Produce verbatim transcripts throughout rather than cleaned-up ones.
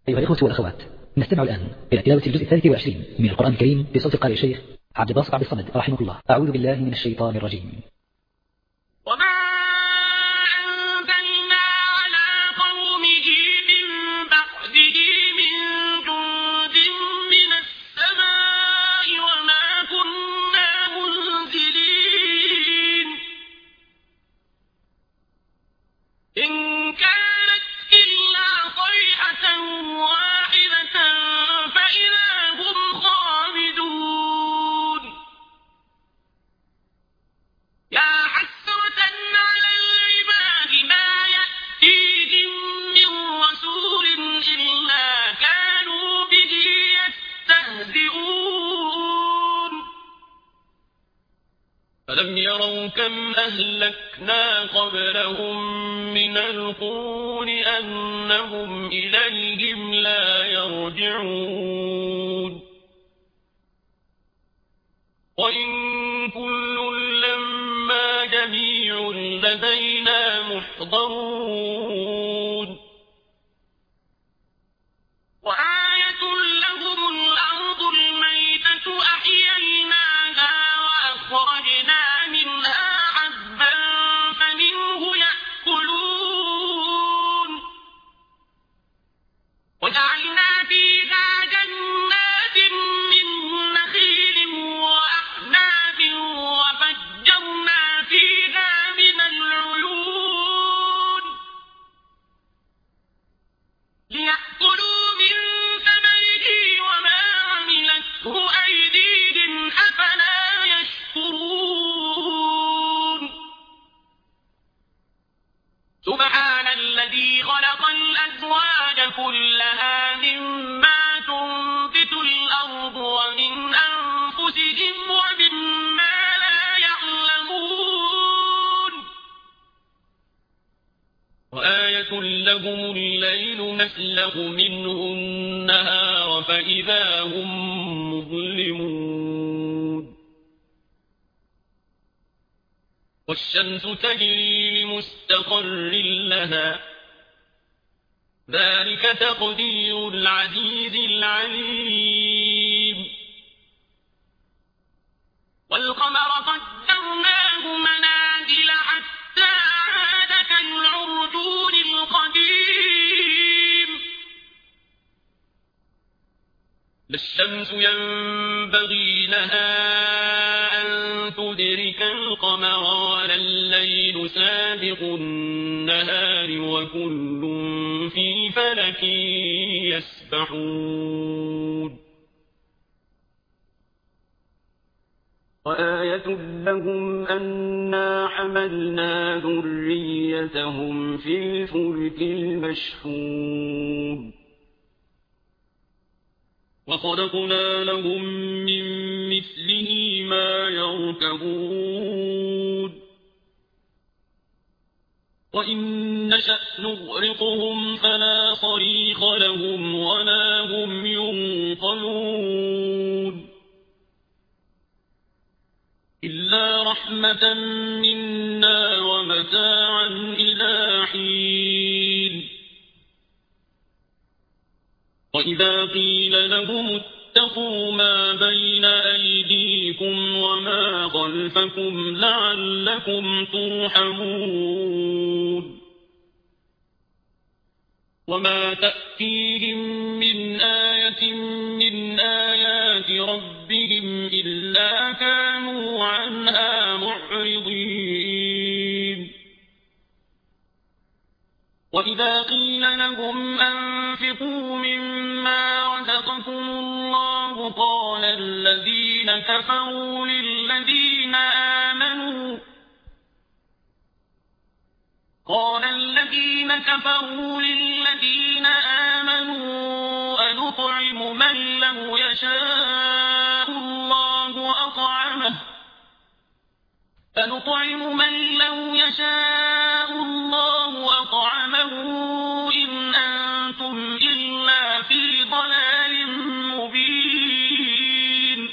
أيها الإخوة والأخوات، نستمع الآن إلى تلاوة الجزء الثالث والعشرين من القرآن الكريم بصوت القارئ الشيخ عبد الباسط عبد الصمد رحمه الله. أعوذ بالله من الشيطان الرجيم. وما أنزلنا على قومه من بعده من جند من السماء وما كنا منزلين إن كانت إلا صيحة واحدة فإذا هم خامدون يا حسرة على العباد ما يأتيهم من رسول إلا كانوا به يستهزئون ألم يروا كم أهلكنا قبلهم من القرون أنهم إليهم لا يرجعون وإن كل لما جميع لدينا محضرون وآية لهم الأرض الميتة أحييناها وأخرجنا منها حبا فمنه يأكلون وجعلنا فيها جنات من نخيل وأعناب وفجرنا فيها من العيون ليأكلوا من ثمره وما عملته أيديهم أفلا يشكرون سبحان الذي خلق الأزواج كلها مما تنبت الأرض ومن أنفسهم ومما لا يعلمون وآية لهم الليل نسلخ منه النهار فإذا هم مظلمون والشمس تجري لمستقر لها ذلك تقدير العزيز العليم والقمر قدرناه منازل حتى عاد كالعرجون القديم لا الشمس ينبغي لها أن تدرك القمر ولا الليل سابق النهار وكل في فلك يسبحون وآية لهم أنا حملنا ذريتهم في الفلك المشحون وخلقنا لهم من مثله ما يركبون وإن نشأ نغرقهم فلا صريخ لهم ولا هم ينقذون إلا رحمة منا ومتاعا إلى حين وإذا قيل لهم اتقوا ما بين أيديكم وما خلفكم لعلكم ترحمون وما تأتيهم من آية من آيات ربهم إلا كانوا عنها معرضين وإذا قيل لهم أنفقوا مما رزقكم الله قال الذين كفروا للذين آمنوا قال الذين كفروا للذين آمنوا أنطعم من لو يشاء الله أطعمه أنطعم من لو يشاء الله أطعمه إن أنتم إلا في ضلال مبين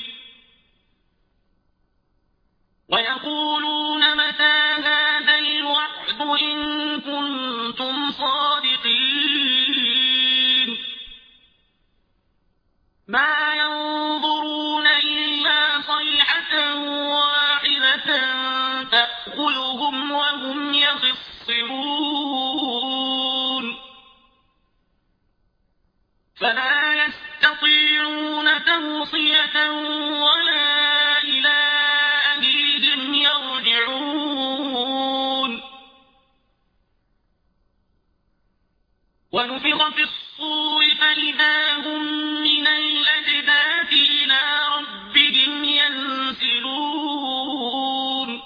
ويقولون متى هذا الوعد إن كنتم صادقين فلا يستطيعون توصية ولا إلى أهلهم يرجعون ونفخ في الصور فإذا هم من الأجداث إلى ربهم ينسلون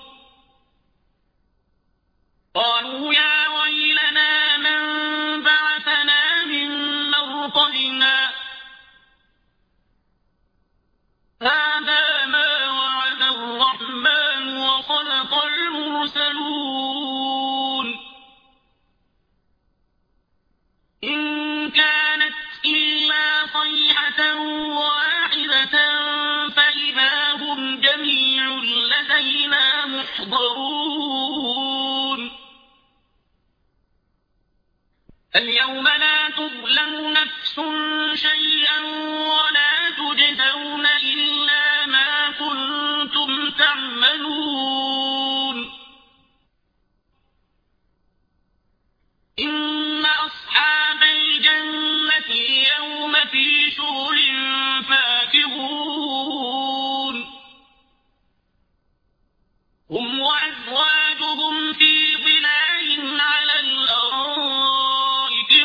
قالوا يا ويلنا من بعثنا من مرقدنا هذا ما وعد الرحمن وصدق المرسلون إن كانت إلا صيحة واحدة فإذا هم جميع لدينا محضرون اليوم لا تظلم نفس شيئا ولا تجزون إلا ما كنتم تعملون إن أصحاب الجنة اليوم في شغل فاكهون هم وأزواجهم في ظلال على الأرائك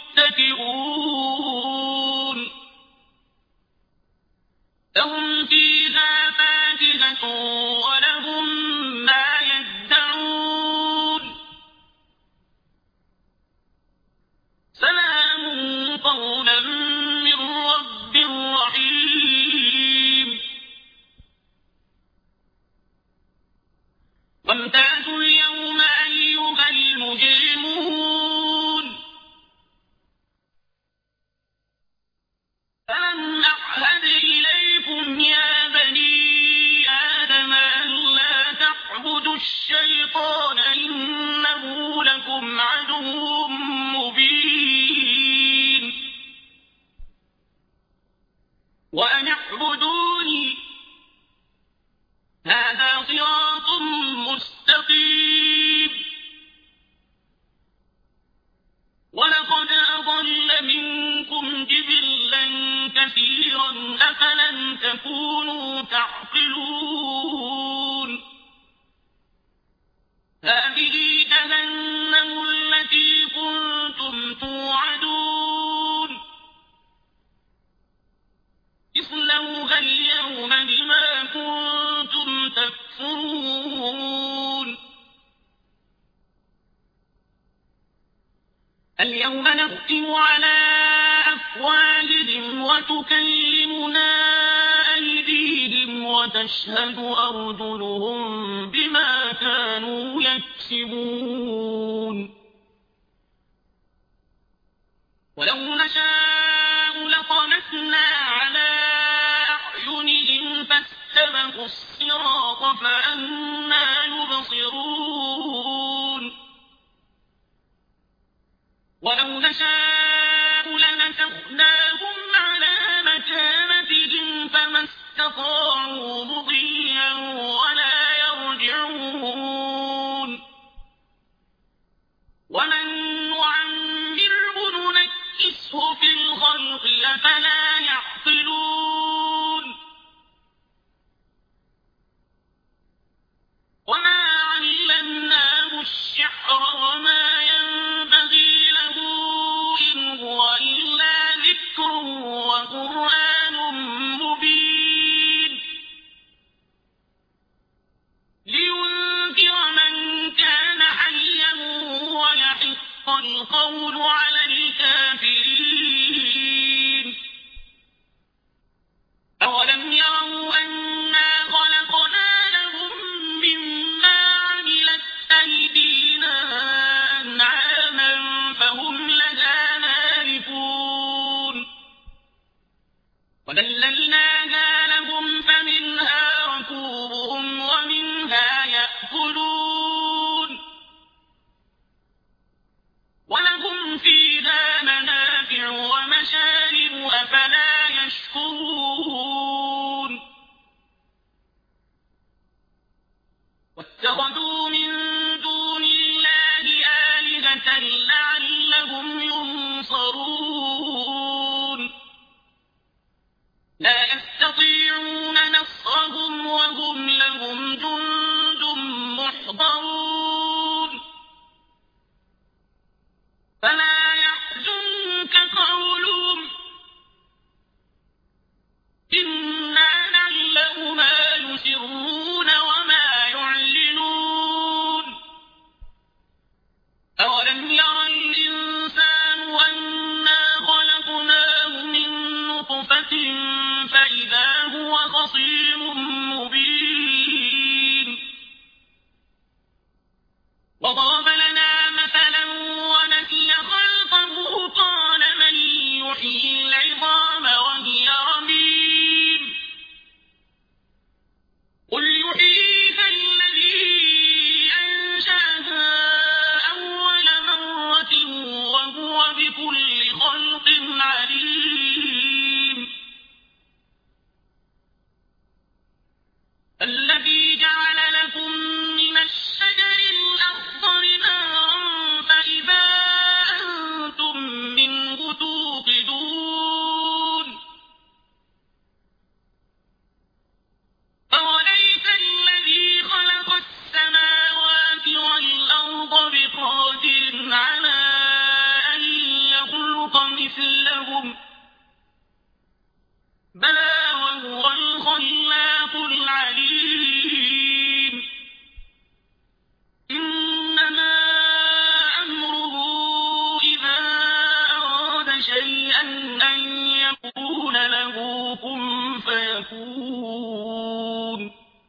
متكئون لهم فيها فاكهة ولهم ما يدعون سلام قولا من رب رحيم وامتازوا اليوم أيها المجرمون ألم أعهد إليكم يا بني آدم ألا تعبدوا الشيطان إنه لكم عدو مبين وأن اعبدوني هذا صراط مستقيم ولقد أضل منكم جبلا كثيرا أفلم تكونوا تعقلون هذه جهنم التي كنتم توعدون اصلوها اليوم بما كنتم تكفرون اليوم نختم على أفواههم وتكلمنا أيديهم وتشهد أرجلهم بما كانوا يكسبون ولو نشاء لطمسنا على أعينهم فاستبقوا الصراط فأنى يبصرون ولو نشاء لمسخناهم على مكانتهم فما استطاعوا مضيا ولا يرجعون ومن نعمره ننكسه في الخلق أفلا يعقلون وما علمناه الشعر وما ينبغي له إن هو إلا ذكر وقرآن مبين لينذر من كان حيا ويحق القول على الكافرين أولم يروا أنا خلقنا لهم مما عملت أيدينا أنعاما فهم لها مالكون فإذا هو خصيم مبين وضرب لنا مثلا ونسي خلقه قال من يحيي العظام وهي رميم قل يحييها الذي أنشأها أول مرة وهو بكل خلق عليم الذي جعل لكم من الشجر الأخضر نارا فإذا أنتم منه توقدون أوليس الذي خلق السماوات والأرض بقادر على أن يخلق مثلهم بلى وهو الخلاق العليم إنما أمره إذا أراد شيئا أن يقول له كن فيكون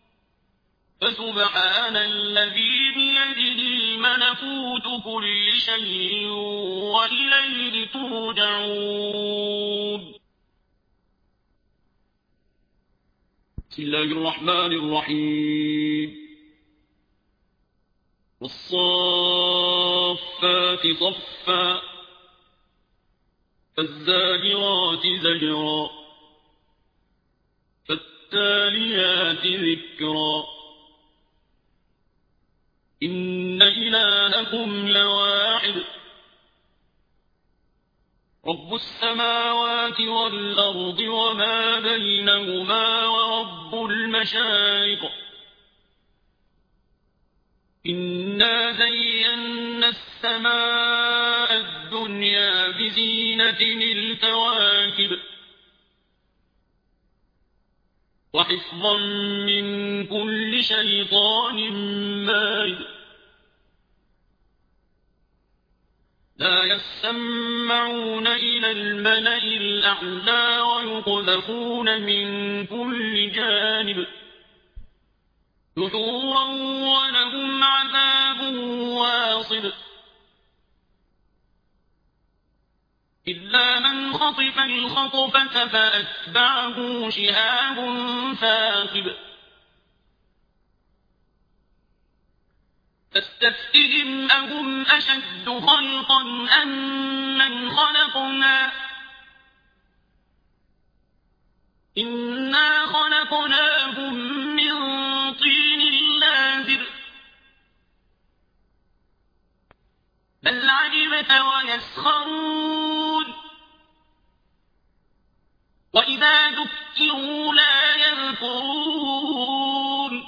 فسبحان الذي بيده ملكوت كل شيء وإليه ترجعون بسم الله الرحمن الرحيم والصافات صفا فالزاجرات زجرا فالتاليات ذكرا إن إلهكم لواحد رب السماوات والأرض وما بينهما ورب المشارق إنا زينا السماء الدنيا بزينة الكواكب وحفظا من كل شيطان مارد لا يسمعون إلى الملأ الأعلى ويقذفون من كل جانب دحورا ولهم عذاب واصب إلا من خطف الخطفة فأتبعه شهاب ثاقب فاستفتهم أهم أشد خلقا أم من خلقنا إنا خلقناهم من طين لازب بل عجبت ويسخرون وإذا ذكروا لا يذكرون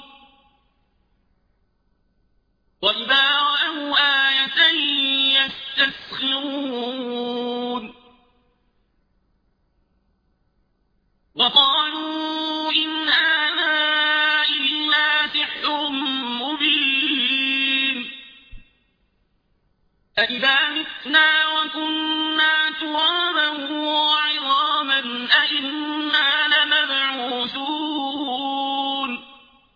وإذا رأوا آية يستسخرون وقالوا إن هذا إلا سحر مبين أإذا متنا وكنا ترابا وعظاما أإنا لمبعوثون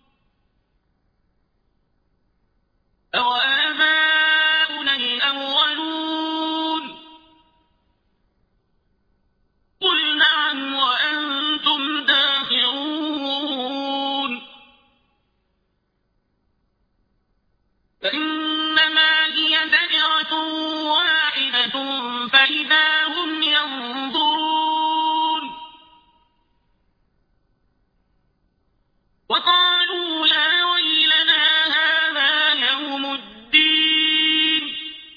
أوآباؤنا الأولون قل نعم وأنتم داخرون فإنما هي زجرة واحدة فإذا هم ينظرون وقالوا يا ويلنا هذا يوم الدين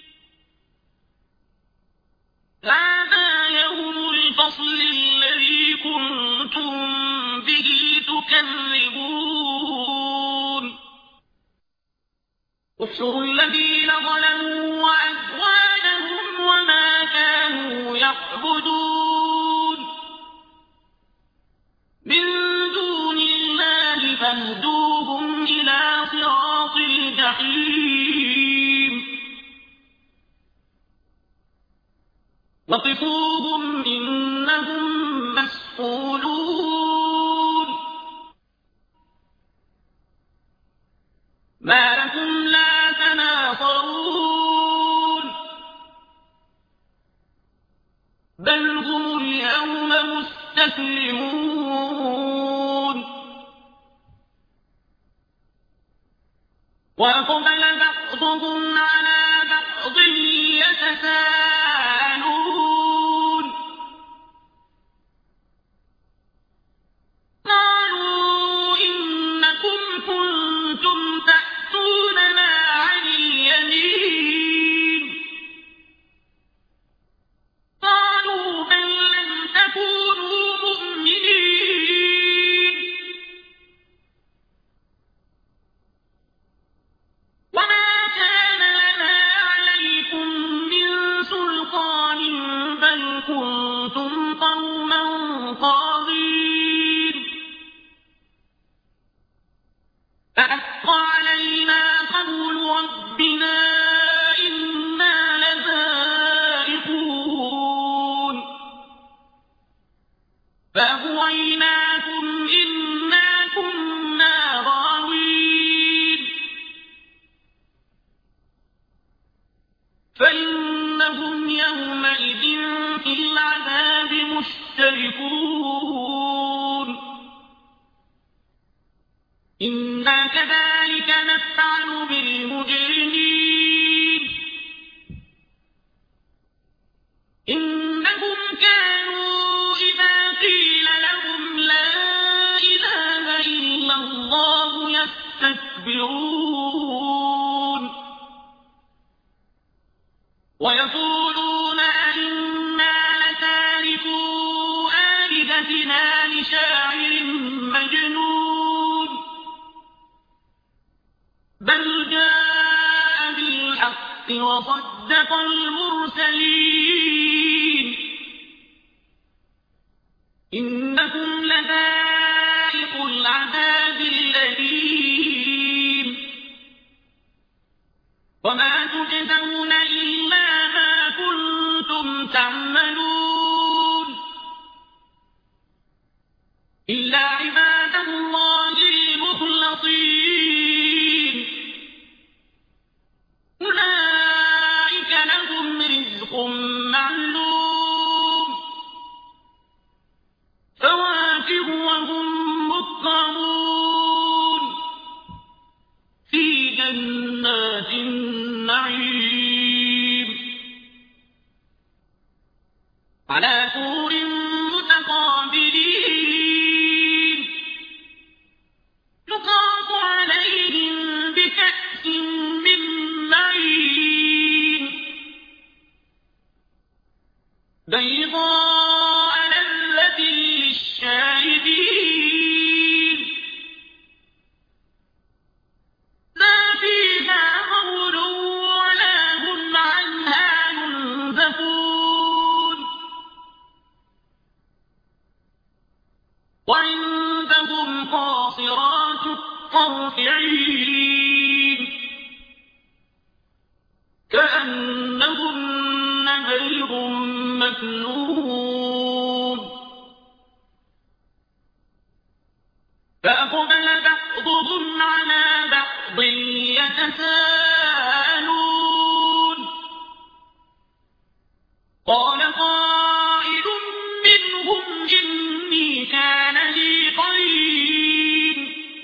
هذا يوم الفصل الذي كنتم به تكذبون احشروا الذين ظلموا وأزواجهم وما كانوا يعبدون من دون الله فاهدوهم إلى صراط الجحيم وقفوهم إنهم مسؤولون إنهم اليوم مستسلمون وأقبل بعضهم على بعض يتساءلون قالوا إنكم كنتم تأتوننا عن اليمين قالوا بل لم تكونوا مؤمنين وما كان لنا عليكم من سلطان بل كنتم قوما طاغين فحق علينا قول ربنا إنا لذائقون فأغويناكم إنا كنا غاوين فإنهم يومئذ في العذاب مشتركون إنا كذلك نفعل بالمجرمين إنهم كانوا إذا قيل لهم لا إله إلا الله يستكبرون ويقولون أئنا لتاركو آلهتنا لشاعر مجنون بل جاء بالحق وصدق المرسلين إنكم لذائق العذاب الأليم وما تجزون إلا ما كنتم تعملون إلا عباد الله المخلصين أولئك لهم رزق معلوم فواكه وهم مكرمون في جنات النعيم على سور متقابلين يطاف عليهم بكأس من معين بيضاء لذة للشاربين لا فيها غول ولا هم عنها ينزفون وعندهم قاصرات الطرف عين كأنهن بيض مكنون فأقبل بعضهم على بعض يتساءلون قال قائل منهم إني كان لي قرين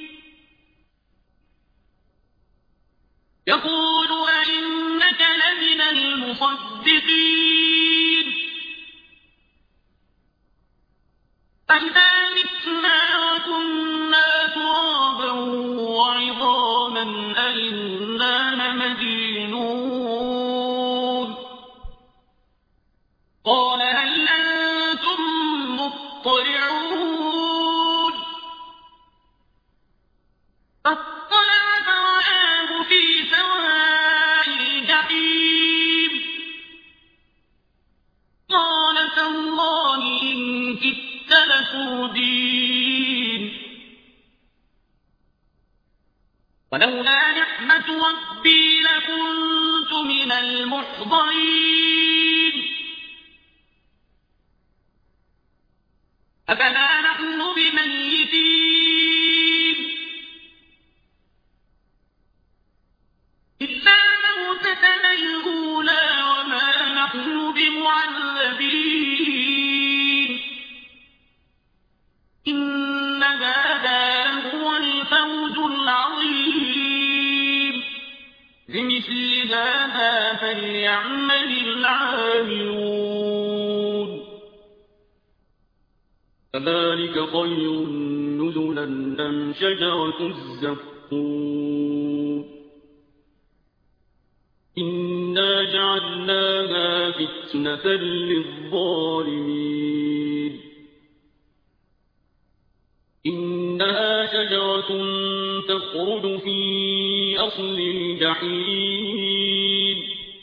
يقول أئنك لمن المصدقين أئذا متنا وكنا ترابا وعظاما أئنا لمدينون قال هل أنتم مطلعون فاطلع فرآه في سواء الجحيم قال تالله إن كدت لتردين ولولا نعمة ربي لكنت من المحضرين أفلا نحن بميتين إلا موتتنا الأولى وما نحن بمعذبين فليعمل العاملون فذلك خير نزلا أم شجرة الزقوم إنا جعلناها فتنة للظالمين إنها شجرة تخرج في أصل الجحيم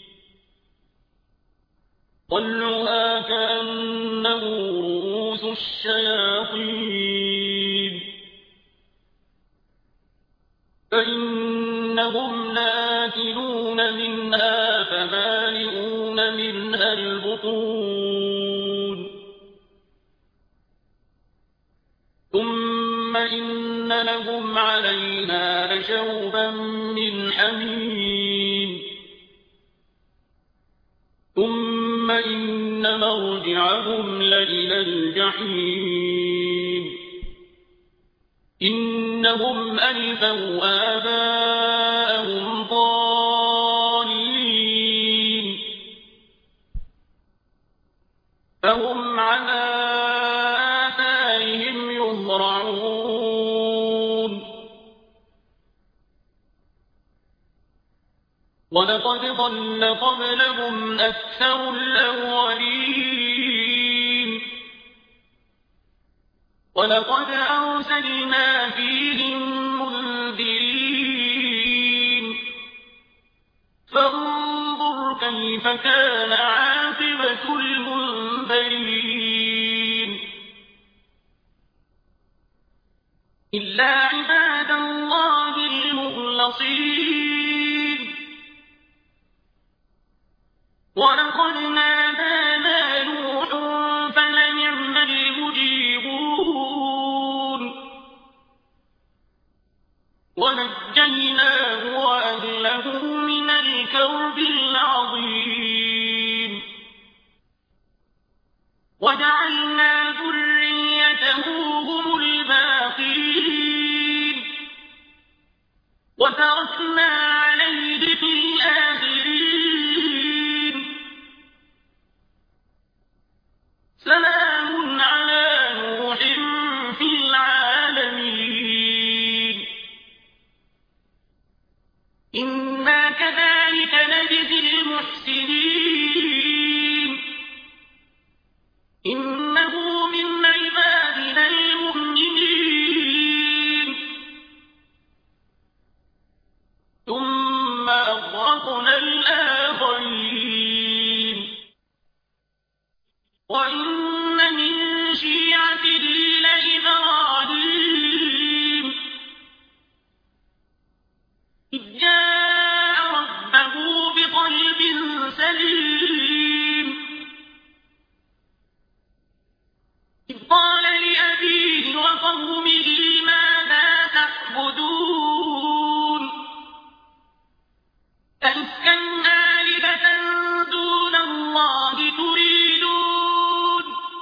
طلعها كأنه رؤوس الشياطين فإنهم لآكلون منها فمالئون منها البطون ثم إن لهم عليها لشوبا من حميم ثم إن مرجعهم لإلى الجحيم إنهم ألفوا آباءهم ضالين فهم على آثارهم يهرعون ولقد ضل قبلهم أكثر الأولين ولقد أرسلنا فيهم منذرين فانظر كيف كان عاقبة المنذرين إلا عباد الله المخلصين ولقد نادانا نوح فلنعم المجيبون ونجيناه وأهله من الكرب العظيم وجعلنا ذريته هم الباقين وتركنا عليه في الآخرين سلام على نوح في العالمين إنا كذلك نجزي المحسنين إنه من عبادنا المؤمنين ثم أغرقنا الآخرين وإن من شيعته لإبراهيم إذ جاء ربه بقلب سليم إذ قال لأبيه وقومه ماذا تعبدون أئفكا آلهة دون الله تريدون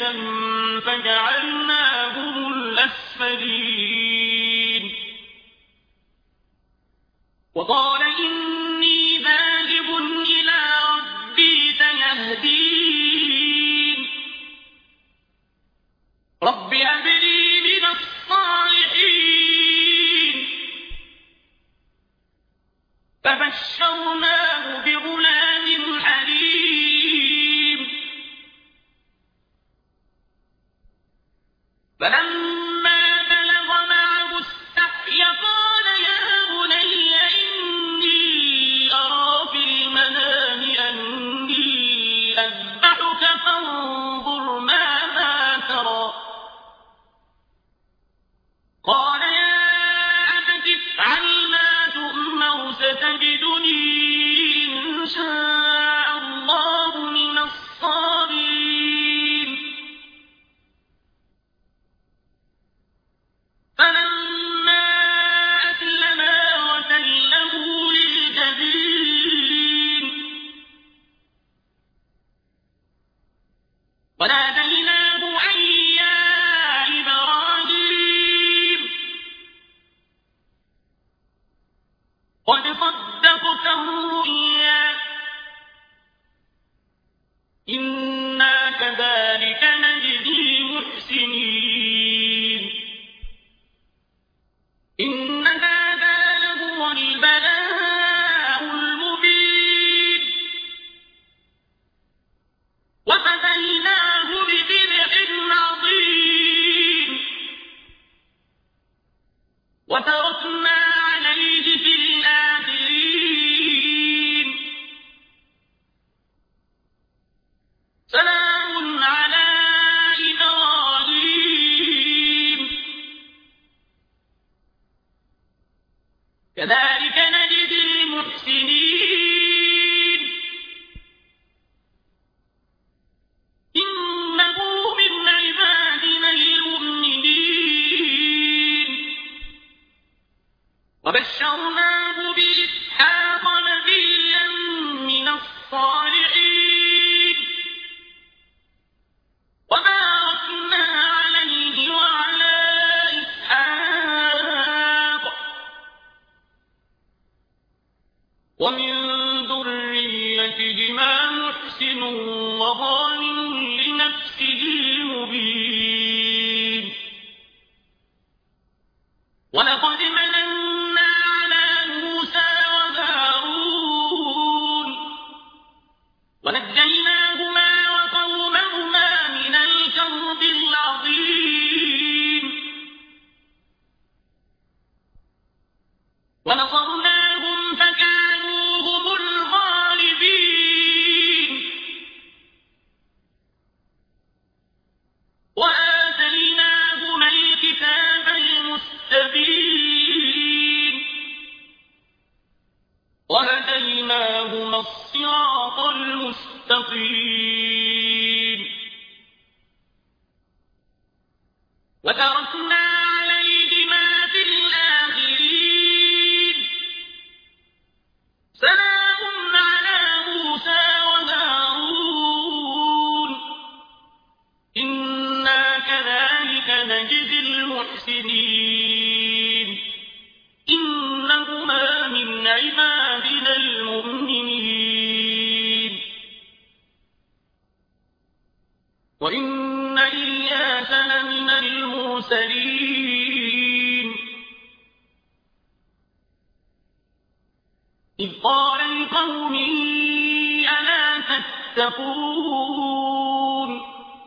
فجعلناهم الأسفلين وقال إني ذاهب إلى ربي سيهدين رب هب لي من الصالحين فبشرناه بغلام حليم فلما بلغ معه السعي قال يا بني إني أرى في المنام أني أذبحك فانظر ماذا ترى قال يا أبت افعل ما تؤمر ستجدني إن شاء الله من الصابرين فلما أسلما وتله للجبين وناديناه أن يا إبراهيم قد صدقت الرؤيا إنا كذلك نجزي المحسنين إن هذا لهو البلاء المبين وفديناه بذبح عظيم وتركنا عليه في الآخرين سلام على إبراهيم كذلك نجزي المحسنين إنه من عبادنا المؤمنين وبشرناه بإسحاق نبيا من الصالحين وباركنا عليه وعلى إسحاق ومن ذريتهما محسن وظالم لنفسه مبين ولقد مننا على موسى وهارون ونجيناهما وقومهما من الكرب العظيم ونصرناهم فكانوا هم الغالبين وآتيناهما الكتاب المستبين وهديناهما الصراط المستقيم وتركنا عليهما في الآخرين سلام على موسى وهارون إنا كذلك نجزي المحسنين إنهما من عبادنا المؤمنين وإن إلياس لمن المرسلين إذ قال لقومه ألا تتقون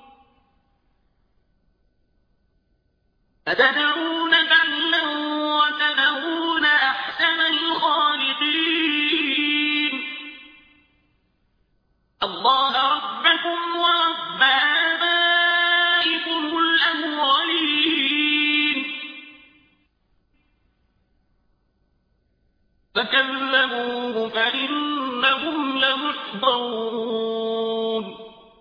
أتدعون بعلا وتذرون أحسن الخالقين الله ربكم ورب آبائكم الأولين فكذبوه فإنهم لمحضرون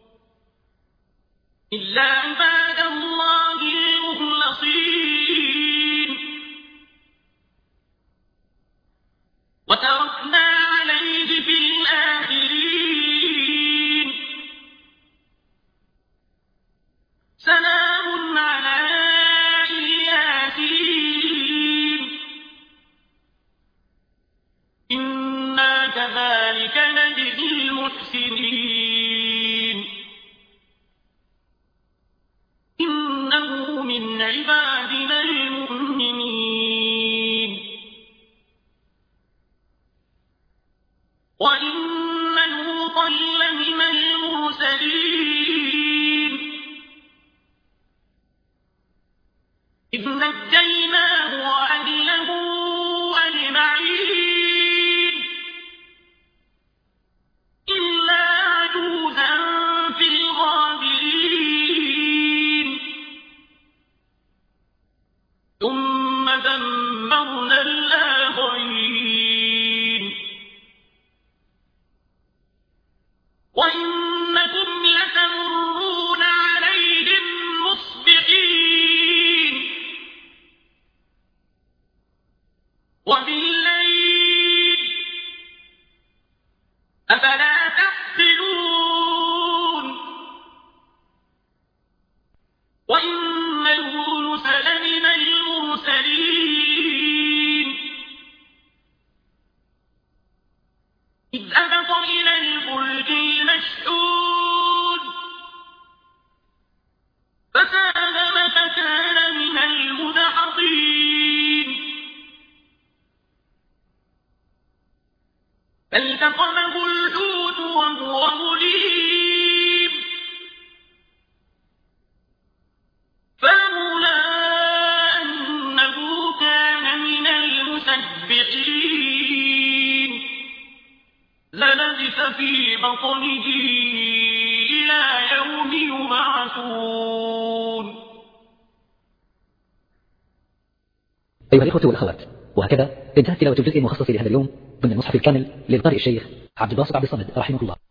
إلا عباد الله المخلصين وتركنا عليه في الآخرين عبادنا المؤمنين وإن لوطا لمن المرسلين إذ نجيناه وأهله أجمعين إلا عجوزا في الغابرين ثم دمرنا الآخرين وإنكم لتمرون عليهم مصبحين وبالليل أفلا تعقلون وإن يونس لمن المرسلين إذ أبق إلى الفلك المشحون فساهم فكان من المدحضين فالتقمه الحوت وهو مليم فلولا أنه كان من المسبحين للبث في بطنه إلى يوم يبعثون. أيها الإخوة والأخوات، وهكذا انتهت تلاوة الجزء المخصص لهذا اليوم ضمن المصحف الكامل للقارئ الشيخ عبد الباسط عبد الصمد رحمه الله.